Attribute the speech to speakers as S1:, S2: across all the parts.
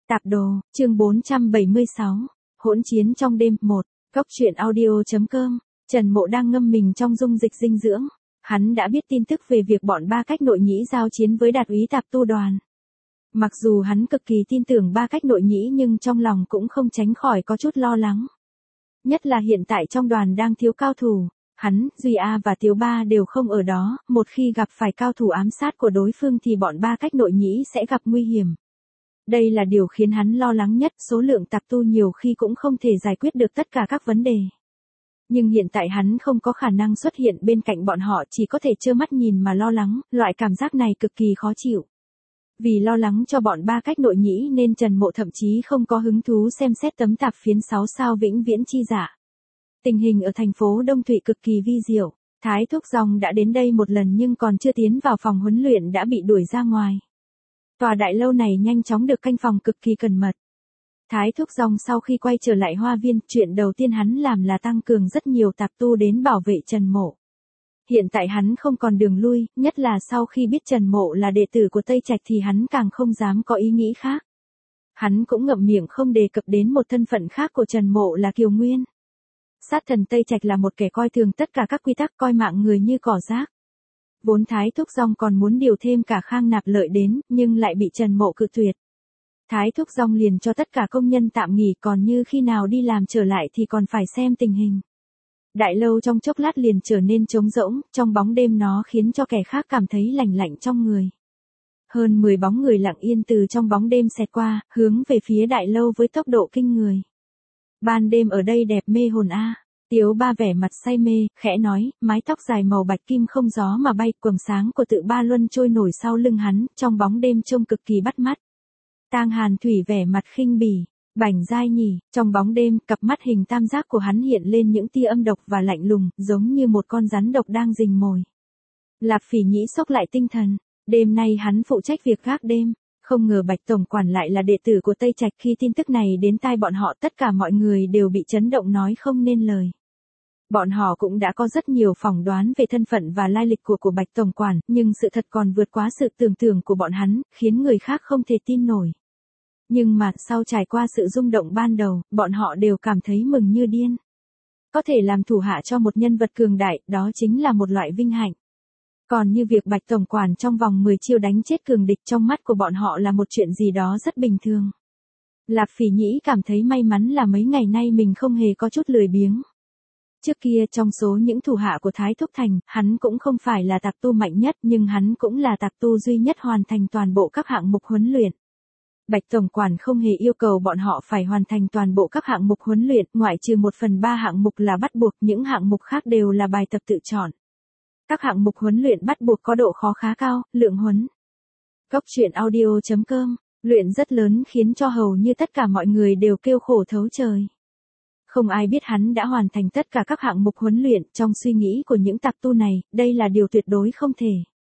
S1: Tạp đồ, chương 476. Hỗn chiến trong đêm 1. Góc truyện audio.com. Trần Mộ đang ngâm mình trong dung dịch dinh dưỡng. Hắn đã biết tin tức về việc bọn Ba Cách Nội Nhĩ giao chiến với Đạt úy Tạp Tu đoàn. Mặc dù hắn cực kỳ tin tưởng Ba Cách Nội Nhĩ nhưng trong lòng cũng không tránh khỏi có chút lo lắng. Nhất là hiện tại trong đoàn đang thiếu cao thủ. Hắn, Duy A và Tiếu Ba đều không ở đó, một khi gặp phải cao thủ ám sát của đối phương thì bọn Ba Cách Nội Nhĩ sẽ gặp nguy hiểm. Đây là điều khiến hắn lo lắng nhất, số lượng tạp tu nhiều khi cũng không thể giải quyết được tất cả các vấn đề. Nhưng hiện tại hắn không có khả năng xuất hiện bên cạnh bọn họ, chỉ có thể trơ mắt nhìn mà lo lắng, loại cảm giác này cực kỳ khó chịu. Vì lo lắng cho bọn Ba Cách Nội Nhĩ nên Trần Mộ thậm chí không có hứng thú xem xét tấm tạp phiến 6 sao vĩnh viễn chi giả. Tình hình ở thành phố Đông Thụy cực kỳ vi diệu, Thái Thúc Dòng đã đến đây một lần nhưng còn chưa tiến vào phòng huấn luyện đã bị đuổi ra ngoài. Tòa đại lâu này nhanh chóng được canh phòng cực kỳ cẩn mật. Thái Thúc Dòng sau khi quay trở lại hoa viên, chuyện đầu tiên hắn làm là tăng cường rất nhiều tạp tu đến bảo vệ Trần Mộ. Hiện tại hắn không còn đường lui, nhất là sau khi biết Trần Mộ là đệ tử của Tây Trạch thì hắn càng không dám có ý nghĩ khác. Hắn cũng ngậm miệng không đề cập đến một thân phận khác của Trần Mộ là Kiều Nguyên. Sát thần Tây Trạch là một kẻ coi thường tất cả các quy tắc, coi mạng người như cỏ rác. Vốn Thái Thúc Dòng còn muốn điều thêm cả Khang Nạp Lợi đến, nhưng lại bị Trần Mộ cự tuyệt. Thái Thúc Dòng liền cho tất cả công nhân tạm nghỉ, còn như khi nào đi làm trở lại thì còn phải xem tình hình. Đại lâu trong chốc lát liền trở nên trống rỗng, trong bóng đêm nó khiến cho kẻ khác cảm thấy lạnh lạnh trong người. Hơn 10 bóng người lặng yên từ trong bóng đêm xẹt qua, hướng về phía đại lâu với tốc độ kinh người. Ban đêm ở đây đẹp mê hồn a. Tiếu Ba vẻ mặt say mê, khẽ nói, mái tóc dài màu bạch kim không gió mà bay, quầng sáng của Tự Ba Luân trôi nổi sau lưng hắn, trong bóng đêm trông cực kỳ bắt mắt. Tang Hàn Thủy vẻ mặt khinh bỉ, Bảnh Giai nhỉ, trong bóng đêm, cặp mắt hình tam giác của hắn hiện lên những tia âm độc và lạnh lùng, giống như một con rắn độc đang rình mồi. Lạp Phỉ Nhĩ sốc lại tinh thần, đêm nay hắn phụ trách việc gác đêm. Không ngờ Bạch Tổng Quản lại là đệ tử của Tây Trạch, khi tin tức này đến tai bọn họ tất cả mọi người đều bị chấn động nói không nên lời. Bọn họ cũng đã có rất nhiều phỏng đoán về thân phận và lai lịch của Bạch Tổng Quản, nhưng sự thật còn vượt quá sự tưởng tượng của bọn hắn, khiến người khác không thể tin nổi. Nhưng mà sau trải qua sự rung động ban đầu, bọn họ đều cảm thấy mừng như điên. Có thể làm thủ hạ cho một nhân vật cường đại, đó chính là một loại vinh hạnh. Còn như việc Bạch Tổng Quản trong vòng 10 chiêu đánh chết cường địch trong mắt của bọn họ là một chuyện gì đó rất bình thường. Lạp Phỉ Nhĩ cảm thấy may mắn là mấy ngày nay mình không hề có chút lười biếng. Trước kia trong số những thủ hạ của Thái Thúc Thành, hắn cũng không phải là tạp tu mạnh nhất nhưng hắn cũng là tạp tu duy nhất hoàn thành toàn bộ các hạng mục huấn luyện. Bạch Tổng Quản không hề yêu cầu bọn họ phải hoàn thành toàn bộ các hạng mục huấn luyện, ngoại trừ 1/3 hạng mục là bắt buộc, những hạng mục khác đều là bài tập tự chọn. Các hạng mục huấn luyện bắt buộc có độ khó khá cao, lượng huấn. Góc truyện audio.com, luyện rất lớn khiến cho hầu như tất cả mọi người đều kêu khổ thấu trời. Không ai biết hắn đã hoàn thành tất cả các hạng mục huấn luyện, trong suy nghĩ của những tạp tu này, đây là điều tuyệt đối không thể.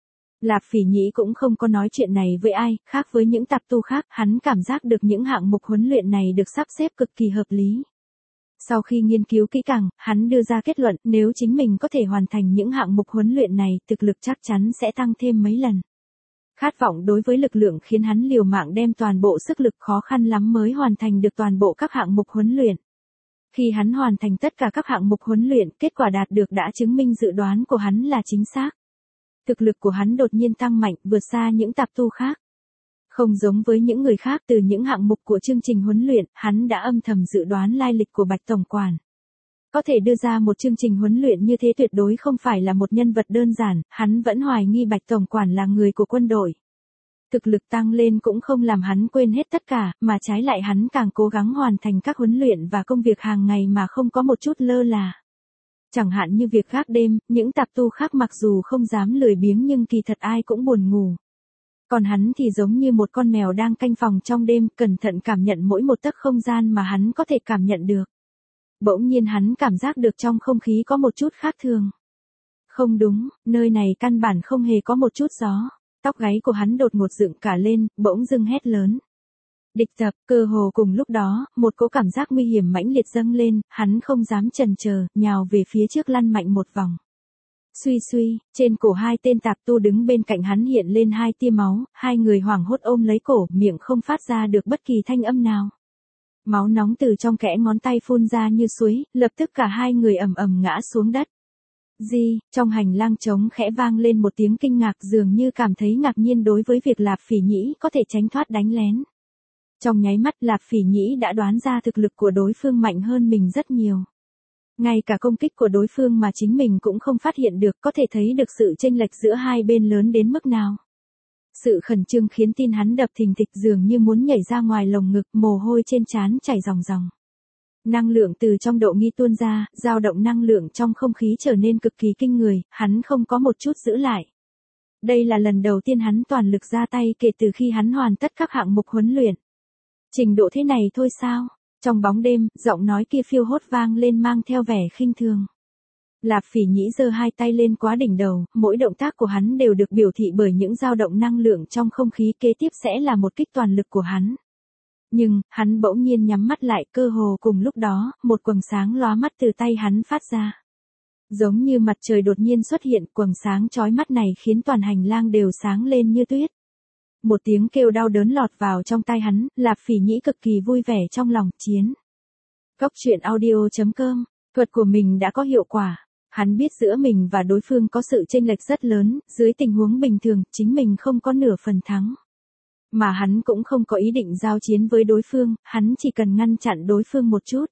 S1: Lạp Phỉ Nhĩ cũng không có nói chuyện này với ai, khác với những tạp tu khác, hắn cảm giác được những hạng mục huấn luyện này được sắp xếp cực kỳ hợp lý. Sau khi nghiên cứu kỹ càng, hắn đưa ra kết luận, nếu chính mình có thể hoàn thành những hạng mục huấn luyện này, thực lực chắc chắn sẽ tăng thêm mấy lần. Khát vọng đối với lực lượng khiến hắn liều mạng đem toàn bộ sức lực, khó khăn lắm mới hoàn thành được toàn bộ các hạng mục huấn luyện. Khi hắn hoàn thành tất cả các hạng mục huấn luyện, kết quả đạt được đã chứng minh dự đoán của hắn là chính xác. Thực lực của hắn đột nhiên tăng mạnh, vượt xa những tạp tu khác. Không giống với những người khác, từ những hạng mục của chương trình huấn luyện, hắn đã âm thầm dự đoán lai lịch của Bạch Tổng Quản. Có thể đưa ra một chương trình huấn luyện như thế tuyệt đối không phải là một nhân vật đơn giản, hắn vẫn hoài nghi Bạch Tổng Quản là người của quân đội. Thực lực tăng lên cũng không làm hắn quên hết tất cả, mà trái lại hắn càng cố gắng hoàn thành các huấn luyện và công việc hàng ngày mà không có một chút lơ là. Chẳng hạn như việc gác đêm, những tạp tu khác mặc dù không dám lười biếng nhưng kỳ thật ai cũng buồn ngủ. Còn hắn thì giống như một con mèo đang canh phòng trong đêm, cẩn thận cảm nhận mỗi một tấc không gian mà hắn có thể cảm nhận được. Bỗng nhiên hắn cảm giác được trong không khí có một chút khác thường. Không đúng, nơi này căn bản không hề có một chút gió. Tóc gáy của hắn đột ngột dựng cả lên, bỗng dưng hét lớn. Địch tập, cơ hồ cùng lúc đó, một cỗ cảm giác nguy hiểm mãnh liệt dâng lên, hắn không dám chần chờ, nhào về phía trước lăn mạnh một vòng. Suy suy, trên cổ hai tên tạp tu đứng bên cạnh hắn hiện lên hai tia máu, hai người hoảng hốt ôm lấy cổ, miệng không phát ra được bất kỳ thanh âm nào. Máu nóng từ trong kẽ ngón tay phun ra như suối, lập tức cả hai người ầm ầm ngã xuống đất. Trong hành lang trống khẽ vang lên một tiếng kinh ngạc, dường như cảm thấy ngạc nhiên đối với việc Lạp Phỉ Nhĩ có thể tránh thoát đánh lén. Trong nháy mắt Lạp Phỉ Nhĩ đã đoán ra thực lực của đối phương mạnh hơn mình rất nhiều. Ngay cả công kích của đối phương mà chính mình cũng không phát hiện được, có thể thấy được sự chênh lệch giữa hai bên lớn đến mức nào. Sự khẩn trương khiến tim hắn đập thình thịch, dường như muốn nhảy ra ngoài lồng ngực, mồ hôi trên trán chảy ròng ròng. Năng lượng từ trong độ nghi tuôn ra, dao động năng lượng trong không khí trở nên cực kỳ kinh người, hắn không có một chút giữ lại. Đây là lần đầu tiên hắn toàn lực ra tay kể từ khi hắn hoàn tất các hạng mục huấn luyện. Trình độ thế này thôi sao? Trong bóng đêm, giọng nói kia phiêu hốt vang lên mang theo vẻ khinh thường. Lạp Phỉ Nhĩ giơ hai tay lên quá đỉnh đầu, mỗi động tác của hắn đều được biểu thị bởi những dao động năng lượng trong không khí, kế tiếp sẽ là một kích toàn lực của hắn. Nhưng, hắn bỗng nhiên nhắm mắt lại, cơ hồ cùng lúc đó, một quầng sáng lóa mắt từ tay hắn phát ra. Giống như mặt trời đột nhiên xuất hiện, quầng sáng chói mắt này khiến toàn hành lang đều sáng lên như tuyết. Một tiếng kêu đau đớn lọt vào trong tai hắn, Lạp Phỉ Nhĩ cực kỳ vui vẻ trong lòng, chiến. Cốc truyện audio.com, thuật của mình đã có hiệu quả. Hắn biết giữa mình và đối phương có sự chênh lệch rất lớn, dưới tình huống bình thường, chính mình không có nửa phần thắng. Mà hắn cũng không có ý định giao chiến với đối phương, hắn chỉ cần ngăn chặn đối phương một chút.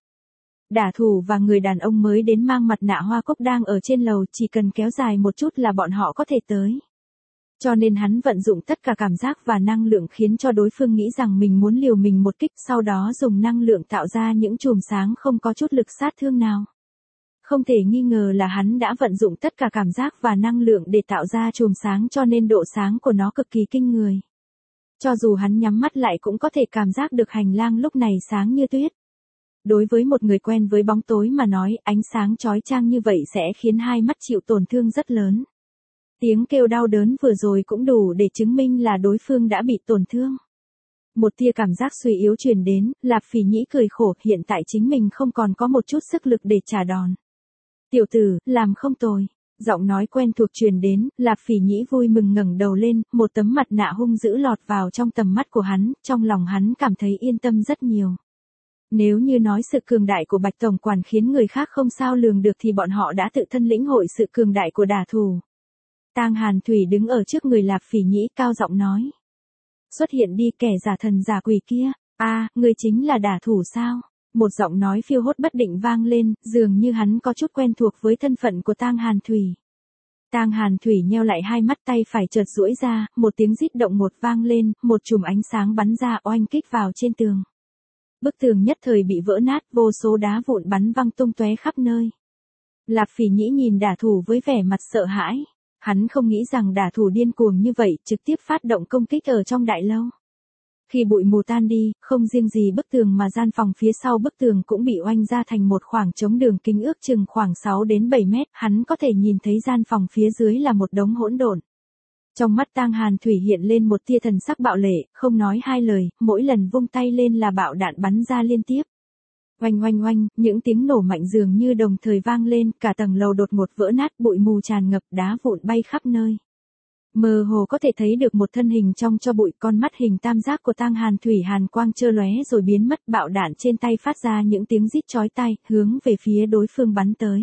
S1: Đả thủ và người đàn ông mới đến mang mặt nạ hoa cúc đang ở trên lầu, chỉ cần kéo dài một chút là bọn họ có thể tới. Cho nên hắn vận dụng tất cả cảm giác và năng lượng khiến cho đối phương nghĩ rằng mình muốn liều mình một kích, sau đó dùng năng lượng tạo ra những chùm sáng không có chút lực sát thương nào. Không thể nghi ngờ là hắn đã vận dụng tất cả cảm giác và năng lượng để tạo ra chùm sáng, cho nên độ sáng của nó cực kỳ kinh người. Cho dù hắn nhắm mắt lại cũng có thể cảm giác được hành lang lúc này sáng như tuyết. Đối với một người quen với bóng tối mà nói, ánh sáng chói chang như vậy sẽ khiến hai mắt chịu tổn thương rất lớn. Tiếng kêu đau đớn vừa rồi cũng đủ để chứng minh là đối phương đã bị tổn thương. Một tia cảm giác suy yếu truyền đến, Lạp Phỉ Nhĩ cười khổ, hiện tại chính mình không còn có một chút sức lực để trả đòn. Tiểu tử, làm không tồi. Giọng nói quen thuộc truyền đến, Lạp Phỉ Nhĩ vui mừng ngẩng đầu lên, một tấm mặt nạ hung dữ lọt vào trong tầm mắt của hắn, trong lòng hắn cảm thấy yên tâm rất nhiều. Nếu như nói sự cường đại của Bạch Tổng Quản khiến người khác không sao lường được thì bọn họ đã tự thân lĩnh hội sự cường đại của đả thủ. Tang Hàn Thủy đứng ở trước người Lạp Phỉ Nhĩ, cao giọng nói. Xuất hiện đi, kẻ giả thần giả quỷ kia. Ngươi chính là đả thủ sao? Một giọng nói phiêu hốt bất định vang lên, dường như hắn có chút quen thuộc với thân phận của Tang Hàn Thủy. Tang Hàn Thủy nheo lại hai mắt, tay phải chợt duỗi ra, một tiếng rít động một vang lên, một chùm ánh sáng bắn ra oanh kích vào trên tường. Bức tường nhất thời bị vỡ nát, vô số đá vụn bắn văng tung tóe khắp nơi. Lạp Phỉ Nhĩ nhìn đả thủ với vẻ mặt sợ hãi. Hắn không nghĩ rằng đả thủ điên cuồng như vậy, trực tiếp phát động công kích ở trong đại lâu. Khi bụi mù tan đi, không riêng gì bức tường mà gian phòng phía sau bức tường cũng bị oanh ra thành một khoảng trống đường kính ước chừng khoảng 6 đến 7 mét, hắn có thể nhìn thấy gian phòng phía dưới là một đống hỗn độn. Trong mắt Tang Hàn Thủy hiện lên một tia thần sắc bạo lệ, không nói hai lời, mỗi lần vung tay lên là bạo đạn bắn ra liên tiếp. Oanh oanh oanh, những tiếng nổ mạnh dường như đồng thời vang lên, cả tầng lầu đột ngột vỡ nát, bụi mù tràn ngập, đá vụn bay khắp nơi. Mơ hồ có thể thấy được một thân hình trong cho bụi, con mắt hình tam giác của Tang Hàn Thủy hàn quang chơ lóe rồi biến mất, bạo đạn trên tay phát ra những tiếng rít chói tai, hướng về phía đối phương bắn tới.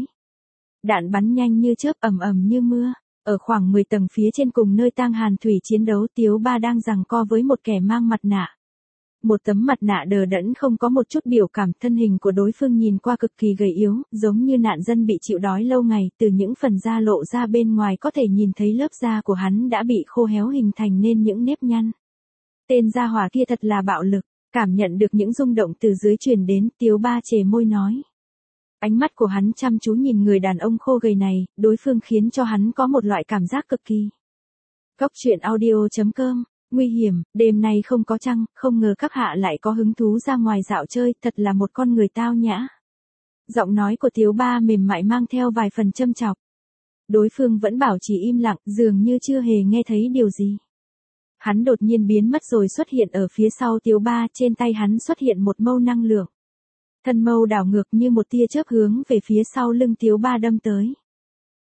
S1: Đạn bắn nhanh như chớp, ầm ầm như mưa. Ở khoảng 10 tầng phía trên cùng nơi Tang Hàn Thủy chiến đấu, Tiếu Ba đang giằng co với một kẻ mang mặt nạ. Một tấm mặt nạ đờ đẫn không có một chút biểu cảm, thân hình của đối phương nhìn qua cực kỳ gầy yếu, giống như nạn dân bị chịu đói lâu ngày, từ những phần da lộ ra bên ngoài có thể nhìn thấy lớp da của hắn đã bị khô héo hình thành nên những nếp nhăn. Tên gia hỏa kia thật là bạo lực, cảm nhận được những rung động từ dưới truyền đến, Tiếu Ba chề môi nói. Ánh mắt của hắn chăm chú nhìn người đàn ông khô gầy này, đối phương khiến cho hắn có một loại cảm giác cực kỳ. Cốc truyện audio.com. Nguy hiểm, đêm nay không có trăng, không ngờ các hạ lại có hứng thú ra ngoài dạo chơi, thật là một con người tao nhã. Giọng nói của Tiếu Ba mềm mại mang theo vài phần châm chọc. Đối phương vẫn bảo trì im lặng, dường như chưa hề nghe thấy điều gì. Hắn đột nhiên biến mất rồi xuất hiện ở phía sau Tiếu Ba, trên tay hắn xuất hiện một mâu năng lượng. Thân mâu đảo ngược như một tia chớp hướng về phía sau lưng Tiếu Ba đâm tới.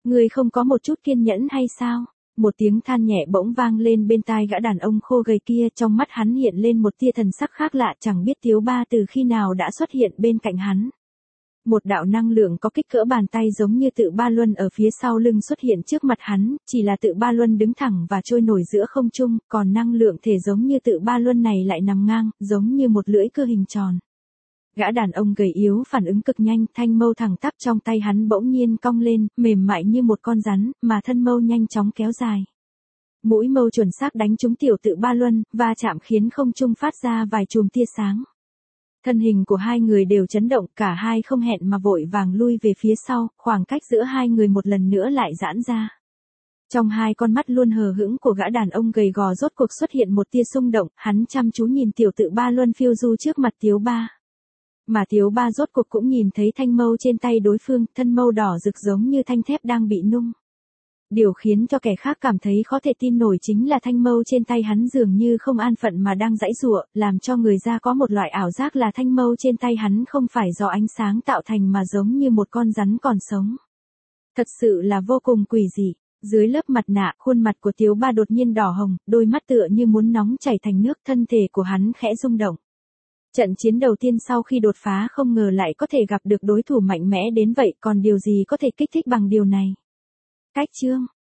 S1: Ngươi không có một chút kiên nhẫn hay sao? Một tiếng than nhẹ bỗng vang lên bên tai gã đàn ông khô gầy kia, trong mắt hắn hiện lên một tia thần sắc khác lạ, chẳng biết Tiếu Ba từ khi nào đã xuất hiện bên cạnh hắn. Một đạo năng lượng có kích cỡ bàn tay giống như Tự Ba Luân ở phía sau lưng xuất hiện trước mặt hắn, chỉ là Tự Ba Luân đứng thẳng và trôi nổi giữa không trung, còn năng lượng thể giống như Tự Ba Luân này lại nằm ngang, giống như một lưỡi cưa hình tròn. Gã đàn ông gầy yếu phản ứng cực nhanh, thanh mâu thẳng tắp trong tay hắn bỗng nhiên cong lên, mềm mại như một con rắn, mà thân mâu nhanh chóng kéo dài. Mũi mâu chuẩn xác đánh trúng tiểu Tự Ba Luân, va chạm khiến không trung phát ra vài chùm tia sáng. Thân hình của hai người đều chấn động, cả hai không hẹn mà vội vàng lui về phía sau, khoảng cách giữa hai người một lần nữa lại giãn ra. Trong hai con mắt luôn hờ hững của gã đàn ông gầy gò rốt cuộc xuất hiện một tia xung động, hắn chăm chú nhìn tiểu Tự Ba Luân phiêu du trước mặt Tiếu Ba. Mà Tiếu Ba rốt cuộc cũng nhìn thấy thanh mâu trên tay đối phương, thân mâu đỏ rực giống như thanh thép đang bị nung. Điều khiến cho kẻ khác cảm thấy khó thể tin nổi chính là thanh mâu trên tay hắn dường như không an phận mà đang giãy giụa, làm cho người ta có một loại ảo giác là thanh mâu trên tay hắn không phải do ánh sáng tạo thành mà giống như một con rắn còn sống. Thật sự là vô cùng quỷ dị. Dưới lớp mặt nạ, khuôn mặt của Tiếu Ba đột nhiên đỏ hồng, đôi mắt tựa như muốn nóng chảy thành nước, thân thể của hắn khẽ rung động. Trận chiến đầu tiên sau khi đột phá không ngờ lại có thể gặp được đối thủ mạnh mẽ đến vậy, còn điều gì có thể kích thích bằng điều này. Cách chương